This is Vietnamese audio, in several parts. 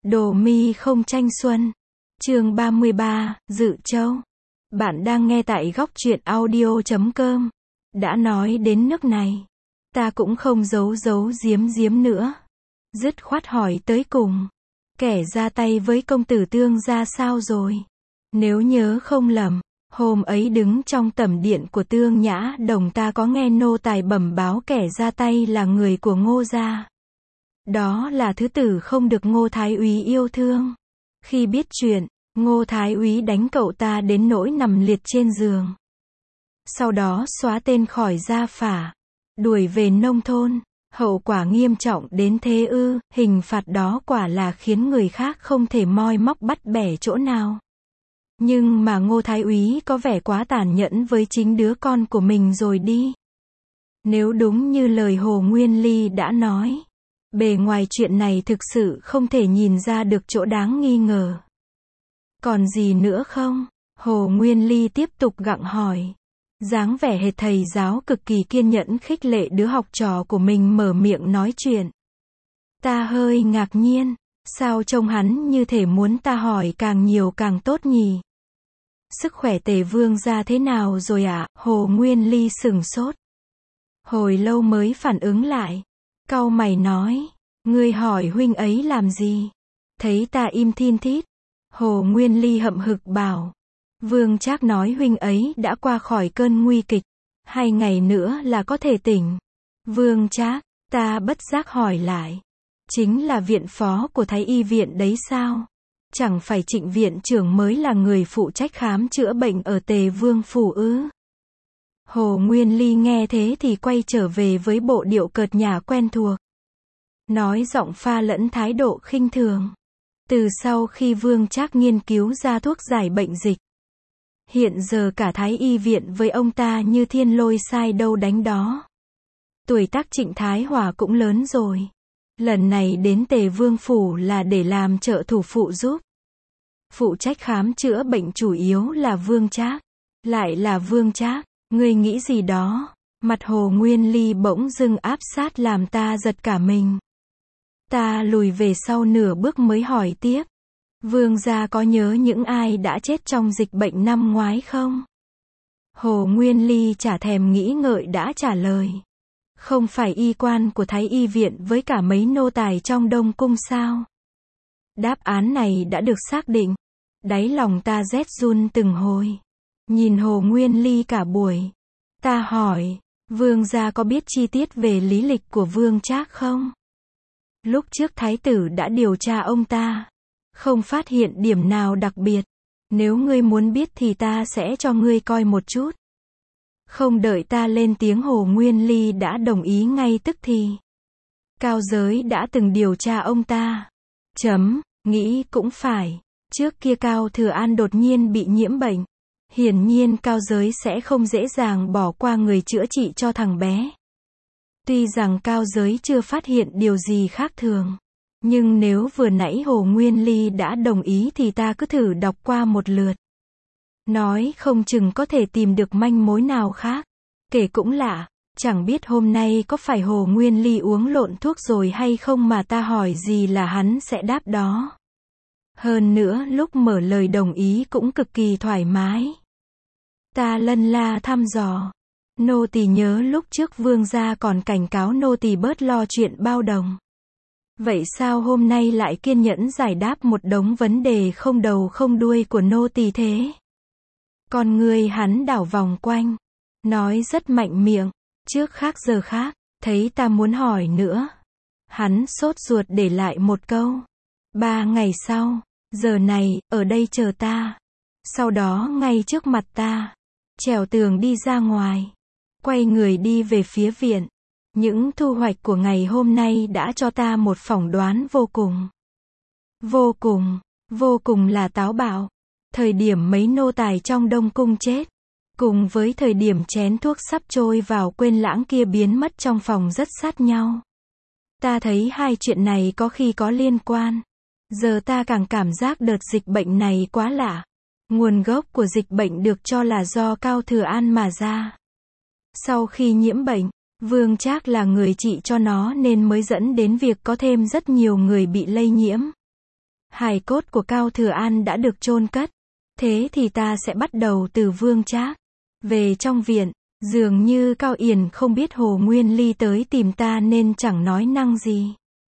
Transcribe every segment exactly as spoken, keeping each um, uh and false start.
Đồ mi không tranh xuân. Chương ba mươi ba, Dự Châu. Bạn đang nghe tại góc truyện audio chấm com. Đã nói đến nước này, ta cũng không giấu giấu giếm giếm nữa. Dứt khoát hỏi tới cùng. Kẻ ra tay với công tử Tương ra sao rồi? Nếu nhớ không lầm, hôm ấy đứng trong tẩm điện của Tương Nhã Đồng ta có nghe nô tài bẩm báo kẻ ra tay là người của Ngô gia. Đó là thứ tử không được Ngô Thái úy yêu thương. Khi biết chuyện, Ngô Thái úy đánh cậu ta đến nỗi nằm liệt trên giường. Sau đó xóa tên khỏi gia phả, đuổi về nông thôn. Hậu quả nghiêm trọng đến thế ư? Hình phạt đó quả là khiến người khác không thể moi móc bắt bẻ chỗ nào. Nhưng mà Ngô Thái úy có vẻ quá tàn nhẫn với chính đứa con của mình rồi đi. Nếu đúng như lời Hồ Nguyên Ly đã nói, bề ngoài chuyện này thực sự không thể nhìn ra được chỗ đáng nghi ngờ. Còn gì nữa không? Hồ Nguyên Ly tiếp tục gặng hỏi. Dáng vẻ hệt thầy giáo cực kỳ kiên nhẫn khích lệ đứa học trò của mình mở miệng nói chuyện. Ta hơi ngạc nhiên, sao trông hắn như thể muốn ta hỏi càng nhiều càng tốt nhỉ? Sức khỏe Tề Vương gia thế nào rồi ạ? À? Hồ Nguyên Ly sửng sốt. Hồi lâu mới phản ứng lại. Cau mày nói, ngươi hỏi huynh ấy làm gì? Thấy ta im thin thít. Hồ Nguyên Ly hậm hực bảo. Vương Trác nói huynh ấy đã qua khỏi cơn nguy kịch. Hai ngày nữa là có thể tỉnh. Vương Trác, ta bất giác hỏi lại. Chính là viện phó của Thái y viện đấy sao? Chẳng phải Trịnh viện trưởng mới là người phụ trách khám chữa bệnh ở Tề Vương phủ ư? Hồ Nguyên Ly nghe thế thì quay trở về với bộ điệu cợt nhả quen thuộc. Nói giọng pha lẫn thái độ khinh thường. Từ sau khi Vương Trác nghiên cứu ra thuốc giải bệnh dịch, hiện giờ cả Thái y viện với ông ta như thiên lôi sai đâu đánh đó. Tuổi tác Trịnh Thái Hòa cũng lớn rồi. Lần này đến Tề Vương phủ là để làm trợ thủ phụ giúp. Phụ trách khám chữa bệnh chủ yếu là Vương Trác. Lại là Vương Trác, ngươi nghĩ gì đó? Mặt Hồ Nguyên Ly bỗng dưng áp sát làm ta giật cả mình. Ta lùi về sau nửa bước mới hỏi tiếp. Vương gia có nhớ những ai đã chết trong dịch bệnh năm ngoái không? Hồ Nguyên Ly chả thèm nghĩ ngợi đã trả lời. Không phải y quan của Thái y viện với cả mấy nô tài trong Đông cung sao? Đáp án này đã được xác định. Đáy lòng ta rét run từng hồi. Nhìn Hồ Nguyên Ly cả buổi. Ta hỏi, Vương gia có biết chi tiết về lý lịch của Vương Trác không? Lúc trước Thái tử đã điều tra ông ta. Không phát hiện điểm nào đặc biệt. Nếu ngươi muốn biết thì ta sẽ cho ngươi coi một chút. Không đợi ta lên tiếng Hồ Nguyên Ly đã đồng ý ngay tức thì. Cao Giới đã từng điều tra ông ta. Chấm, nghĩ cũng phải. Trước kia Cao Thừa An đột nhiên bị nhiễm bệnh. Hiển nhiên Cao Giới sẽ không dễ dàng bỏ qua người chữa trị cho thằng bé. Tuy rằng Cao Giới chưa phát hiện điều gì khác thường. Nhưng nếu vừa nãy Hồ Nguyên Ly đã đồng ý thì ta cứ thử đọc qua một lượt. Nói không chừng có thể tìm được manh mối nào khác. Kể cũng lạ, chẳng biết hôm nay có phải Hồ Nguyên Ly uống lộn thuốc rồi hay không mà ta hỏi gì là hắn sẽ đáp đó. Hơn nữa lúc mở lời đồng ý cũng cực kỳ thoải mái. Ta lân la thăm dò. Nô tỳ nhớ lúc trước Vương gia còn cảnh cáo nô tỳ bớt lo chuyện bao đồng. Vậy sao hôm nay lại kiên nhẫn giải đáp một đống vấn đề không đầu không đuôi của nô tỳ thế? Con người hắn đảo vòng quanh, nói rất mạnh miệng, trước khác giờ khác, thấy ta muốn hỏi nữa. Hắn sốt ruột để lại một câu. Ba ngày sau, giờ này, ở đây chờ ta. Sau đó ngay trước mặt ta, trèo tường đi ra ngoài, quay người đi về phía viện. Những thu hoạch của ngày hôm nay đã cho ta một phỏng đoán vô cùng. Vô cùng, vô cùng là táo bạo. Thời điểm mấy nô tài trong Đông cung chết, cùng với thời điểm chén thuốc sắp trôi vào quên lãng kia biến mất trong phòng rất sát nhau. Ta thấy hai chuyện này có khi có liên quan. Giờ ta càng cảm giác đợt dịch bệnh này quá lạ. Nguồn gốc của dịch bệnh được cho là do Cao Thừa An mà ra. Sau khi nhiễm bệnh, Vương Trác là người trị cho nó nên mới dẫn đến việc có thêm rất nhiều người bị lây nhiễm. Hài cốt của Cao Thừa An đã được chôn cất. Thế thì ta sẽ bắt đầu từ Vương Trác. Về trong viện, dường như Cao Yển không biết Hồ Nguyên Ly tới tìm ta nên chẳng nói năng gì.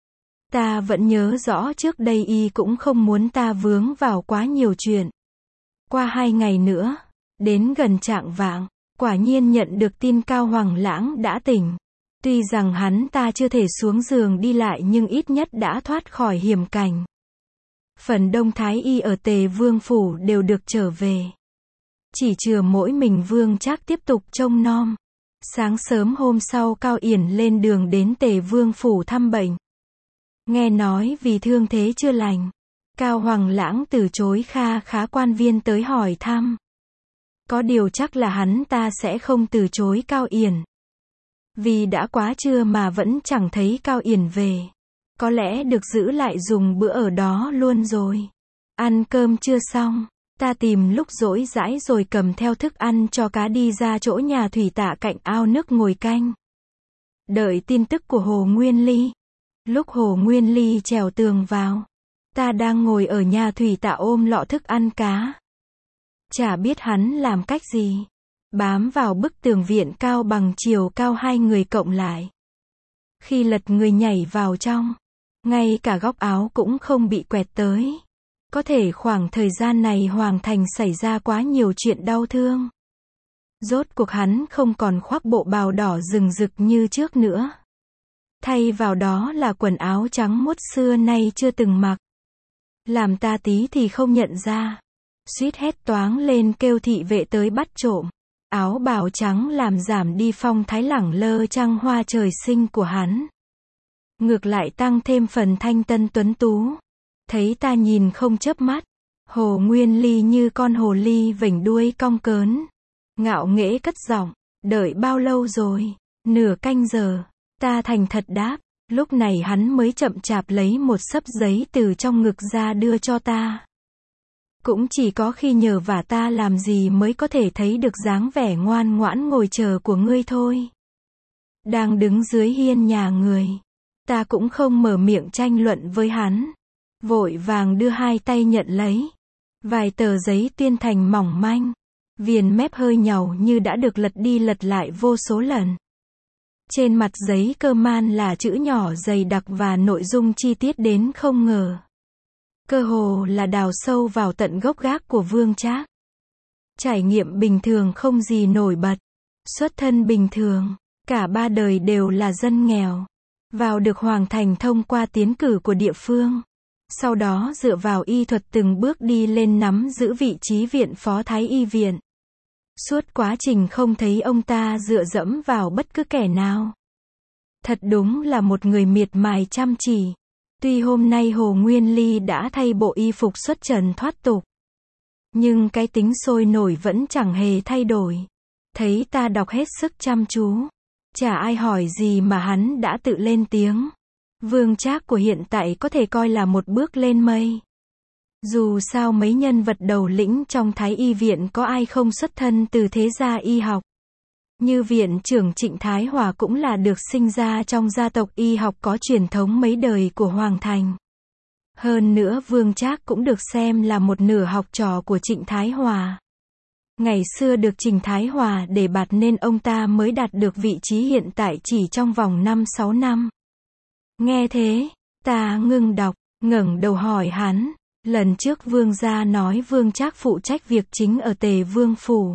Ta vẫn nhớ rõ trước đây y cũng không muốn ta vướng vào quá nhiều chuyện. Qua hai ngày nữa, đến gần chạng vạng, quả nhiên nhận được tin Cao Hoằng Lãng đã tỉnh. Tuy rằng hắn ta chưa thể xuống giường đi lại nhưng ít nhất đã thoát khỏi hiểm cảnh. Phần đông thái y ở Tề Vương phủ đều được trở về. Chỉ chừa mỗi mình Vương Trác tiếp tục trông nom. Sáng sớm hôm sau Cao Yển lên đường đến Tề Vương phủ thăm bệnh. Nghe nói vì thương thế chưa lành, Cao Hoằng Lãng từ chối kha khá quan viên tới hỏi thăm. Có điều chắc là hắn ta sẽ không từ chối Cao Yển. Vì đã quá trưa mà vẫn chẳng thấy Cao Yển về. Có lẽ được giữ lại dùng bữa ở đó luôn rồi. Ăn cơm chưa xong, ta tìm lúc rỗi rãi rồi cầm theo thức ăn cho cá đi ra chỗ nhà thủy tạ cạnh ao nước ngồi canh. Đợi tin tức của Hồ Nguyên Ly. Lúc Hồ Nguyên Ly trèo tường vào, ta đang ngồi ở nhà thủy tạ ôm lọ thức ăn cá. Chả biết hắn làm cách gì. Bám vào bức tường viện cao bằng chiều cao hai người cộng lại. Khi lật người nhảy vào trong, ngay cả góc áo cũng không bị quẹt tới. Có thể khoảng thời gian này Hoàng Thành xảy ra quá nhiều chuyện đau thương. Rốt cuộc hắn không còn khoác bộ bào đỏ rừng rực như trước nữa. Thay vào đó là quần áo trắng muốt xưa nay chưa từng mặc. Làm ta tí thì không nhận ra. Suýt hét toáng lên kêu thị vệ tới bắt trộm. Áo bào trắng làm giảm đi phong thái lẳng lơ trăng hoa trời sinh của hắn. Ngược lại tăng thêm phần thanh tân tuấn tú. Thấy ta nhìn không chớp mắt. Hồ Nguyên Ly như con hồ ly vểnh đuôi cong cớn. Ngạo nghễ cất giọng. Đợi bao lâu rồi? Nửa canh giờ. Ta thành thật đáp. Lúc này hắn mới chậm chạp lấy một xấp giấy từ trong ngực ra đưa cho ta. Cũng chỉ có khi nhờ vả ta làm gì mới có thể thấy được dáng vẻ ngoan ngoãn ngồi chờ của ngươi thôi. Đang đứng dưới hiên nhà người. Ta cũng không mở miệng tranh luận với hắn. Vội vàng đưa hai tay nhận lấy. Vài tờ giấy tuyên thành mỏng manh. Viền mép hơi nhàu như đã được lật đi lật lại vô số lần. Trên mặt giấy cơ man là chữ nhỏ dày đặc và nội dung chi tiết đến không ngờ. Cơ hồ là đào sâu vào tận gốc gác của Vương Trác. Trải nghiệm bình thường không gì nổi bật. Xuất thân bình thường. Cả ba đời đều là dân nghèo. Vào được Hoàng Thành thông qua tiến cử của địa phương. Sau đó dựa vào y thuật từng bước đi lên nắm giữ vị trí viện phó thái y viện. Suốt quá trình không thấy ông ta dựa dẫm vào bất cứ kẻ nào. Thật đúng là một người miệt mài chăm chỉ. Tuy hôm nay Hồ Nguyên Ly đã thay bộ y phục xuất trần thoát tục. Nhưng cái tính sôi nổi vẫn chẳng hề thay đổi. Thấy ta đọc hết sức chăm chú. Chả ai hỏi gì mà hắn đã tự lên tiếng. Vương Trác của hiện tại có thể coi là một bước lên mây. Dù sao mấy nhân vật đầu lĩnh trong Thái y viện có ai không xuất thân từ thế gia y học. Như viện trưởng Trịnh Thái Hòa cũng là được sinh ra trong gia tộc y học có truyền thống mấy đời của Hoàng Thành. Hơn nữa Vương Trác cũng được xem là một nửa học trò của Trịnh Thái Hòa. Ngày xưa được Trịnh Thái Hòa đề bạt nên ông ta mới đạt được vị trí hiện tại chỉ trong vòng năm sáu năm. Nghe thế, ta ngưng đọc, ngẩng đầu hỏi hắn. Lần trước Vương gia nói Vương Trác phụ trách việc chính ở Tề Vương phủ.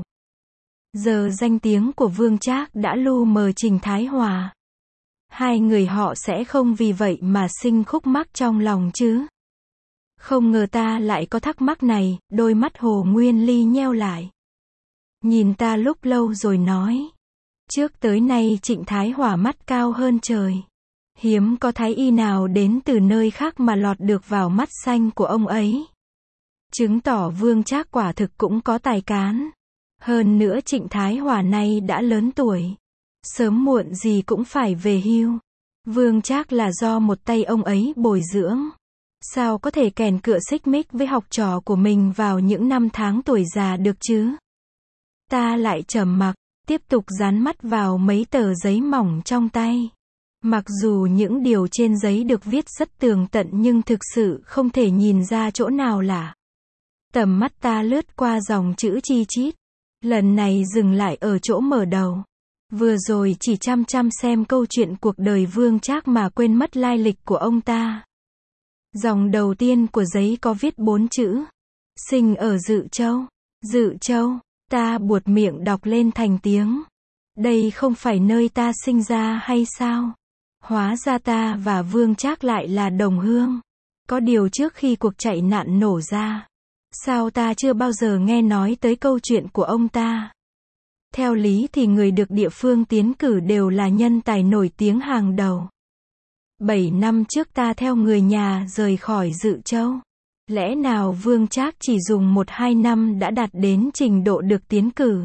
Giờ danh tiếng của Vương Trác đã lu mờ Trịnh Thái Hòa. Hai người họ sẽ không vì vậy mà sinh khúc mắc trong lòng chứ. Không ngờ ta lại có thắc mắc này, đôi mắt Hồ Nguyên Ly nheo lại. Nhìn ta lúc lâu rồi nói. Trước tới nay Trịnh Thái Hòa mắt cao hơn trời. Hiếm có thái y nào đến từ nơi khác mà lọt được vào mắt xanh của ông ấy. Chứng tỏ Vương Trác quả thực cũng có tài cán. Hơn nữa Trịnh Thái Hòa nay đã lớn tuổi. Sớm muộn gì cũng phải về hưu. Vương Trác là do một tay ông ấy bồi dưỡng. Sao có thể kèn cựa xích mích với học trò của mình vào những năm tháng tuổi già được chứ? Ta lại trầm mặc, tiếp tục dán mắt vào mấy tờ giấy mỏng trong tay. Mặc dù những điều trên giấy được viết rất tường tận nhưng thực sự không thể nhìn ra chỗ nào lạ. Tầm mắt ta lướt qua dòng chữ chi chít. Lần này dừng lại ở chỗ mở đầu. Vừa rồi chỉ chăm chăm xem câu chuyện cuộc đời Vương Trác mà quên mất lai lịch của ông ta. Dòng đầu tiên của giấy có viết bốn chữ. Sinh ở Dự Châu. Dự Châu. Ta buột miệng đọc lên thành tiếng. Đây không phải nơi ta sinh ra hay sao? Hóa ra ta và Vương Trác lại là đồng hương. Có điều trước khi cuộc chạy nạn nổ ra, sao ta chưa bao giờ nghe nói tới câu chuyện của ông ta? Theo lý thì người được địa phương tiến cử đều là nhân tài nổi tiếng hàng đầu. Bảy năm trước ta theo người nhà rời khỏi Dự Châu. Lẽ nào Vương Trác chỉ dùng một hai năm đã đạt đến trình độ được tiến cử?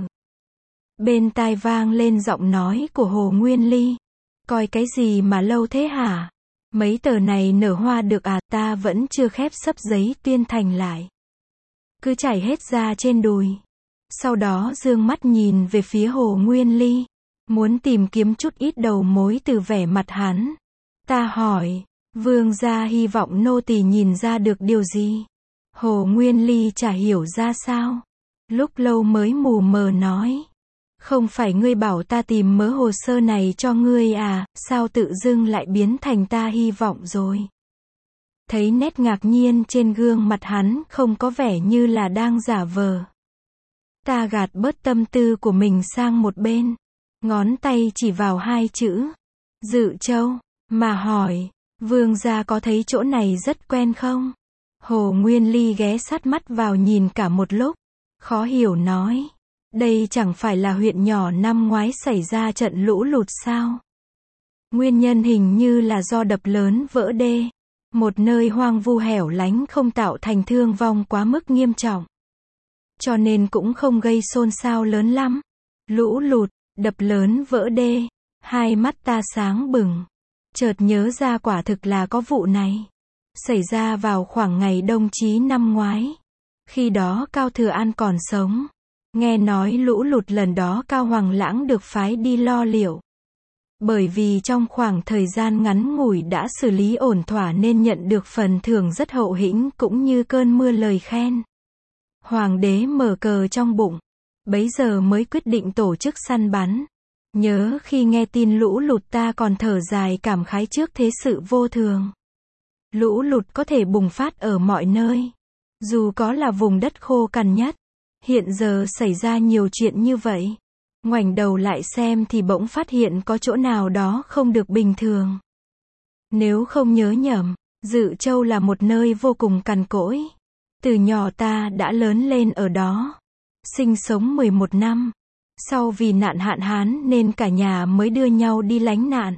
Bên tai vang lên giọng nói của Hồ Nguyên Ly. Coi cái gì mà lâu thế hả? Mấy tờ này nở hoa được à? Ta vẫn chưa khép sấp giấy tuyên thành lại. Cứ chảy hết ra trên đùi. Sau đó dương mắt nhìn về phía Hồ Nguyên Ly. Muốn tìm kiếm chút ít đầu mối từ vẻ mặt hắn. Ta hỏi, Vương gia hy vọng nô tỳ nhìn ra được điều gì? Hồ Nguyên Ly chả hiểu ra sao. Lúc lâu mới mù mờ nói. Không phải ngươi bảo ta tìm mớ hồ sơ này cho ngươi à, sao tự dưng lại biến thành ta hy vọng rồi? Thấy nét ngạc nhiên trên gương mặt hắn không có vẻ như là đang giả vờ. Ta gạt bớt tâm tư của mình sang một bên. Ngón tay chỉ vào hai chữ. Dự Châu. Mà hỏi, Vương gia có thấy chỗ này rất quen không? Hồ Nguyên Ly ghé sát mắt vào nhìn cả một lúc. Khó hiểu nói. Đây chẳng phải là huyện nhỏ năm ngoái xảy ra trận lũ lụt sao? Nguyên nhân hình như là do đập lớn vỡ đê. Một nơi hoang vu hẻo lánh không tạo thành thương vong quá mức nghiêm trọng. Cho nên cũng không gây xôn xao lớn lắm. Lũ lụt, đập lớn vỡ đê. Hai mắt ta sáng bừng. Chợt nhớ ra quả thực là có vụ này. Xảy ra vào khoảng ngày Đông Chí năm ngoái. Khi đó Cao Thừa An còn sống. Nghe nói lũ lụt lần đó Cao Hoàng Lãng được phái đi lo liệu. Bởi vì trong khoảng thời gian ngắn ngủi đã xử lý ổn thỏa nên nhận được phần thưởng rất hậu hĩnh cũng như cơn mưa lời khen. Hoàng đế mở cờ trong bụng. Bấy giờ mới quyết định tổ chức săn bắn. Nhớ khi nghe tin lũ lụt ta còn thở dài cảm khái trước thế sự vô thường. Lũ lụt có thể bùng phát ở mọi nơi. Dù có là vùng đất khô cằn nhất. Hiện giờ xảy ra nhiều chuyện như vậy. Ngoảnh đầu lại xem thì bỗng phát hiện có chỗ nào đó không được bình thường. Nếu không nhớ nhầm, Dự Châu là một nơi vô cùng cằn cỗi. Từ nhỏ ta đã lớn lên ở đó. Sinh sống mười một năm. Sau vì nạn hạn hán nên cả nhà mới đưa nhau đi lánh nạn.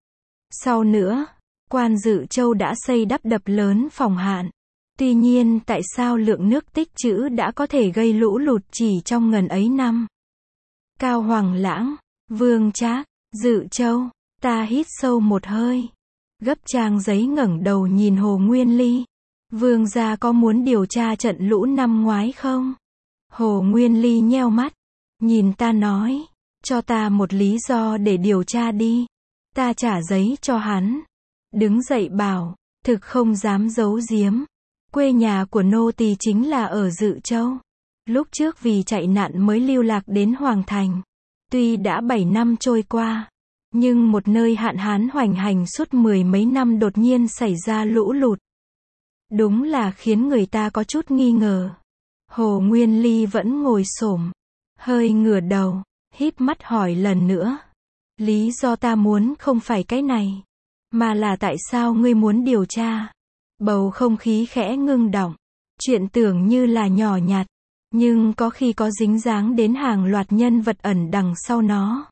Sau nữa, quan Dự Châu đã xây đắp đập lớn phòng hạn. Tuy nhiên tại sao lượng nước tích trữ đã có thể gây lũ lụt chỉ trong ngần ấy năm? Cao Hoàng Lãng, Vương Trác, Dự Châu, ta hít sâu một hơi. Gấp trang giấy ngẩng đầu nhìn Hồ Nguyên Ly. Vương gia có muốn điều tra trận lũ năm ngoái không? Hồ Nguyên Ly nheo mắt. Nhìn ta nói. Cho ta một lý do để điều tra đi. Ta trả giấy cho hắn. Đứng dậy bảo. Thực không dám giấu giếm. Quê nhà của nô tỳ chính là ở Dự Châu. Lúc trước vì chạy nạn mới lưu lạc đến Hoàng Thành. Tuy đã bảy năm trôi qua, nhưng một nơi hạn hán hoành hành suốt mười mấy năm đột nhiên xảy ra lũ lụt. Đúng là khiến người ta có chút nghi ngờ. Hồ Nguyên Ly vẫn ngồi xổm, hơi ngửa đầu, híp mắt hỏi lần nữa. Lý do ta muốn không phải cái này, mà là tại sao ngươi muốn điều tra? Bầu không khí khẽ ngưng đọng. Chuyện tưởng như là nhỏ nhặt, nhưng có khi có dính dáng đến hàng loạt nhân vật ẩn đằng sau nó.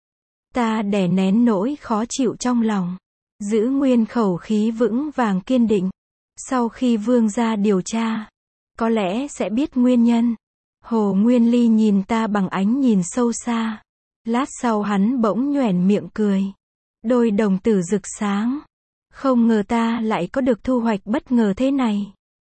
Ta đè nén nỗi khó chịu trong lòng, giữ nguyên khẩu khí vững vàng kiên định. Sau khi Vương gia điều tra, có lẽ sẽ biết nguyên nhân. Hồ Nguyên Ly nhìn ta bằng ánh nhìn sâu xa. Lát sau hắn bỗng nhoẻn miệng cười. Đôi đồng tử rực sáng. Không ngờ ta lại có được thu hoạch bất ngờ thế này.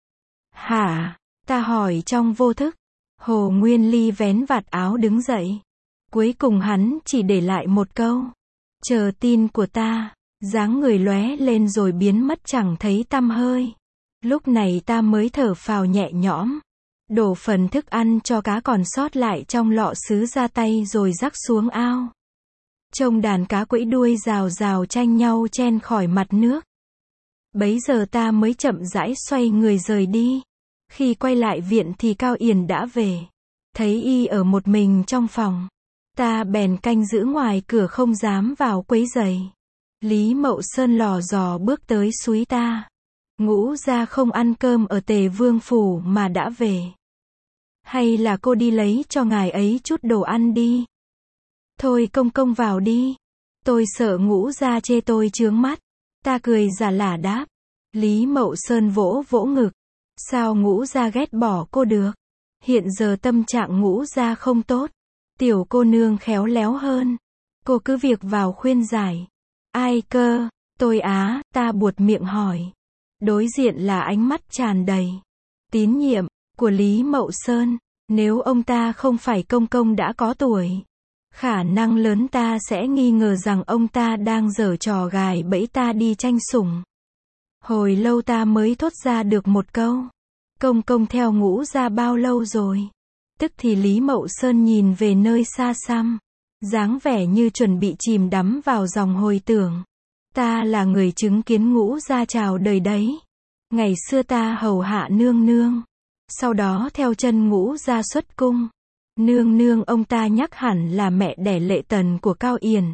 Hả? Ta hỏi trong vô thức. Hồ Nguyên Ly vén vạt áo đứng dậy. Cuối cùng hắn chỉ để lại một câu. Chờ tin của ta. Dáng người lóe lên rồi biến mất chẳng thấy tăm hơi. Lúc này ta mới thở phào nhẹ nhõm. Đổ phần thức ăn cho cá còn sót lại trong lọ sứ ra tay rồi rắc xuống ao. Trông đàn cá quẫy đuôi rào rào tranh nhau chen khỏi mặt nước. Bấy giờ ta mới chậm rãi xoay người rời đi. Khi quay lại viện thì Cao Yển đã về. Thấy y ở một mình trong phòng. Ta bèn canh giữ ngoài cửa không dám vào quấy rầy. Lý Mậu Sơn lò dò bước tới xúi ta. Ngũ gia không ăn cơm ở Tề Vương phủ mà đã về. Hay là cô đi lấy cho ngài ấy chút đồ ăn đi. Thôi công công vào đi. Tôi sợ Ngũ gia chê tôi chướng mắt. Ta cười giả lả đáp. Lý Mậu Sơn vỗ vỗ ngực. Sao Ngũ gia ghét bỏ cô được? Hiện giờ tâm trạng Ngũ gia không tốt. Tiểu cô nương khéo léo hơn. Cô cứ việc vào khuyên giải. Ai cơ? Tôi á, ta buột miệng hỏi. Đối diện là ánh mắt tràn đầy tín nhiệm của Lý Mậu Sơn. Nếu ông ta không phải công công đã có tuổi, khả năng lớn ta sẽ nghi ngờ rằng ông ta đang giở trò gài bẫy ta đi tranh sủng. Hồi lâu ta mới thốt ra được một câu. Công công theo Ngũ gia bao lâu rồi? Tức thì Lý Mậu Sơn nhìn về nơi xa xăm, dáng vẻ như chuẩn bị chìm đắm vào dòng hồi tưởng. Ta là người chứng kiến Ngũ gia chào đời đấy. Ngày xưa ta hầu hạ nương nương. Sau đó theo chân Ngũ gia xuất cung. Nương nương ông ta nhắc hẳn là mẹ đẻ Lệ Tần của Cao Yển.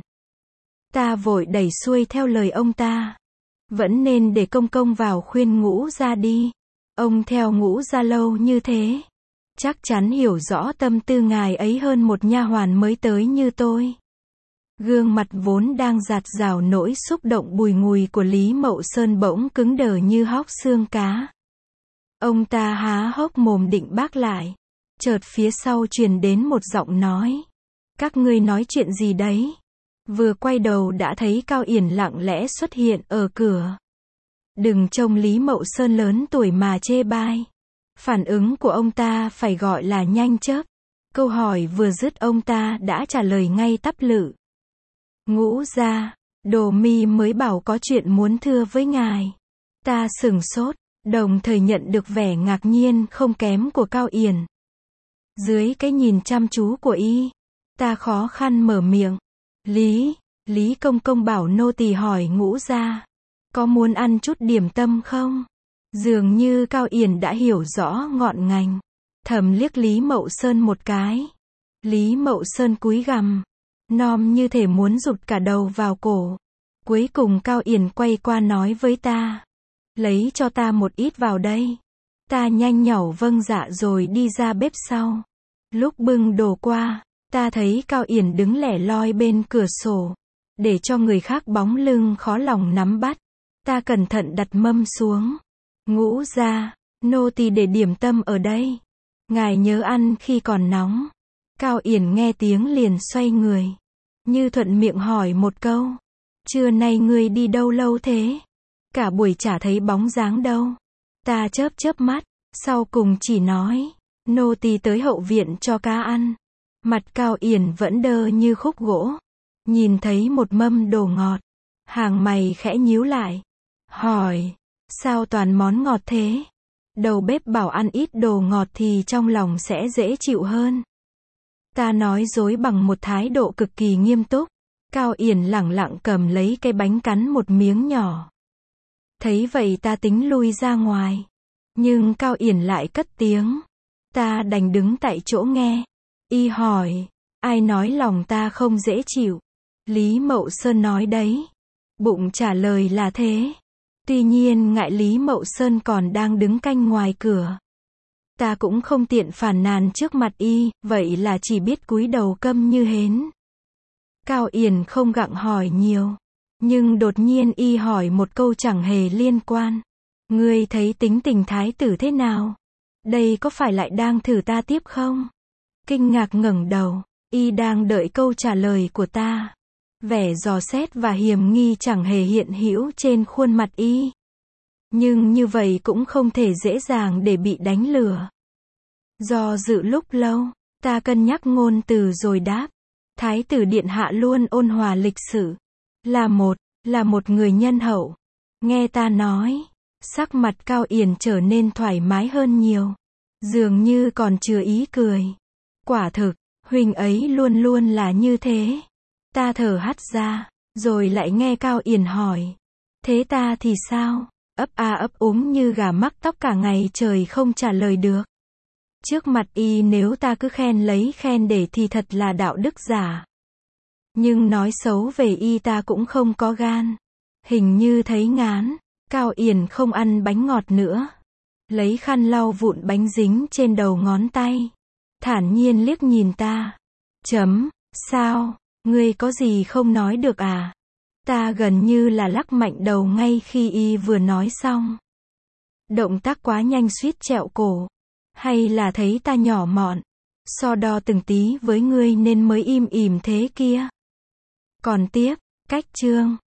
Ta vội đẩy xuôi theo lời ông ta. Vẫn nên để công công vào khuyên Ngũ gia đi. Ông theo Ngũ gia lâu như thế, chắc chắn hiểu rõ tâm tư ngài ấy hơn một nha hoàn mới tới như tôi. Gương mặt vốn đang dạt dào nỗi xúc động bùi ngùi của Lý Mậu Sơn bỗng cứng đờ như hóc xương cá. Ông ta há hốc mồm định bác lại. Chợt phía sau truyền đến một giọng nói. Các ngươi nói chuyện gì đấy? Vừa quay đầu đã thấy Cao Yển lặng lẽ xuất hiện ở cửa. Đừng trông Lý Mậu Sơn lớn tuổi mà chê bai. Phản ứng của ông ta phải gọi là nhanh chớp. Câu hỏi vừa dứt ông ta đã trả lời ngay tắp lự. Ngũ gia, Đồ mi mới bảo có chuyện muốn thưa với ngài. Ta sửng sốt, đồng thời nhận được vẻ ngạc nhiên không kém của Cao Yển. Dưới cái nhìn chăm chú của y, ta khó khăn mở miệng. Lý, Lý công công bảo nô tỳ hỏi Ngũ gia, có muốn ăn chút điểm tâm không? Dường như Cao Yển đã hiểu rõ ngọn ngành. Thầm liếc Lý Mậu Sơn một cái. Lý Mậu Sơn cúi gằm, nom như thể muốn rụt cả đầu vào cổ. Cuối cùng Cao Yển quay qua nói với ta. Lấy cho ta một ít vào đây. Ta nhanh nhảu vâng dạ rồi đi ra bếp sau. Lúc bưng đồ qua, ta thấy Cao Yển đứng lẻ loi bên cửa sổ. Để cho người khác bóng lưng khó lòng nắm bắt. Ta cẩn thận đặt mâm xuống. Ngũ gia, nô tỳ để điểm tâm ở đây. Ngài nhớ ăn khi còn nóng. Cao Yển nghe tiếng liền xoay người. Như thuận miệng hỏi một câu. Trưa nay ngươi đi đâu lâu thế? Cả buổi chả thấy bóng dáng đâu. Ta chớp chớp mắt, sau cùng chỉ nói. Nô tỳ tới hậu viện cho cá ăn. Mặt Cao Yển vẫn đơ như khúc gỗ. Nhìn thấy một mâm đồ ngọt. Hàng mày khẽ nhíu lại. Hỏi. Sao toàn món ngọt thế? Đầu bếp bảo ăn ít đồ ngọt thì trong lòng sẽ dễ chịu hơn. Ta nói dối bằng một thái độ cực kỳ nghiêm túc. Cao Yển lẳng lặng cầm lấy cái bánh cắn một miếng nhỏ. Thấy vậy ta tính lui ra ngoài. Nhưng Cao Yển lại cất tiếng. Ta đành đứng tại chỗ nghe. Y hỏi. Ai nói lòng ta không dễ chịu? Lý Mậu Sơn nói đấy. Bụng trả lời là thế. Tuy nhiên ngại Lý Mậu Sơn còn đang đứng canh ngoài cửa. Ta cũng không tiện phàn nàn trước mặt y, vậy là chỉ biết cúi đầu câm như hến. Cao Yển không gặng hỏi nhiều. Nhưng đột nhiên y hỏi một câu chẳng hề liên quan. Ngươi thấy tính tình thái tử thế nào? Đây có phải lại đang thử ta tiếp không? Kinh ngạc ngẩng đầu, y đang đợi câu trả lời của ta. Vẻ dò xét và hiềm nghi chẳng hề hiện hữu trên khuôn mặt y. Nhưng như vậy cũng không thể dễ dàng để bị đánh lừa. Do dự lúc lâu, ta cân nhắc ngôn từ rồi đáp. Thái tử điện hạ luôn ôn hòa lịch sự. Là một, là một người nhân hậu. Nghe ta nói, sắc mặt Cao Yển trở nên thoải mái hơn nhiều. Dường như còn chứa ý cười. Quả thực, huynh ấy luôn luôn là như thế. Ta thở hắt ra, rồi lại nghe Cao Yển hỏi. Thế ta thì sao? Ấp a ấp úng như gà mắc tóc cả ngày trời không trả lời được. Trước mặt y nếu ta cứ khen lấy khen để thì thật là đạo đức giả. Nhưng nói xấu về y ta cũng không có gan. Hình như thấy ngán, Cao Yển không ăn bánh ngọt nữa. Lấy khăn lau vụn bánh dính trên đầu ngón tay. Thản nhiên liếc nhìn ta. Chấm, sao, ngươi có gì không nói được à? Ta gần như là lắc mạnh đầu ngay khi y vừa nói xong. Động tác quá nhanh suýt trẹo cổ. Hay là thấy ta nhỏ mọn, so đo từng tí với ngươi nên mới im ỉm thế kia. Còn tiếp, cách chương.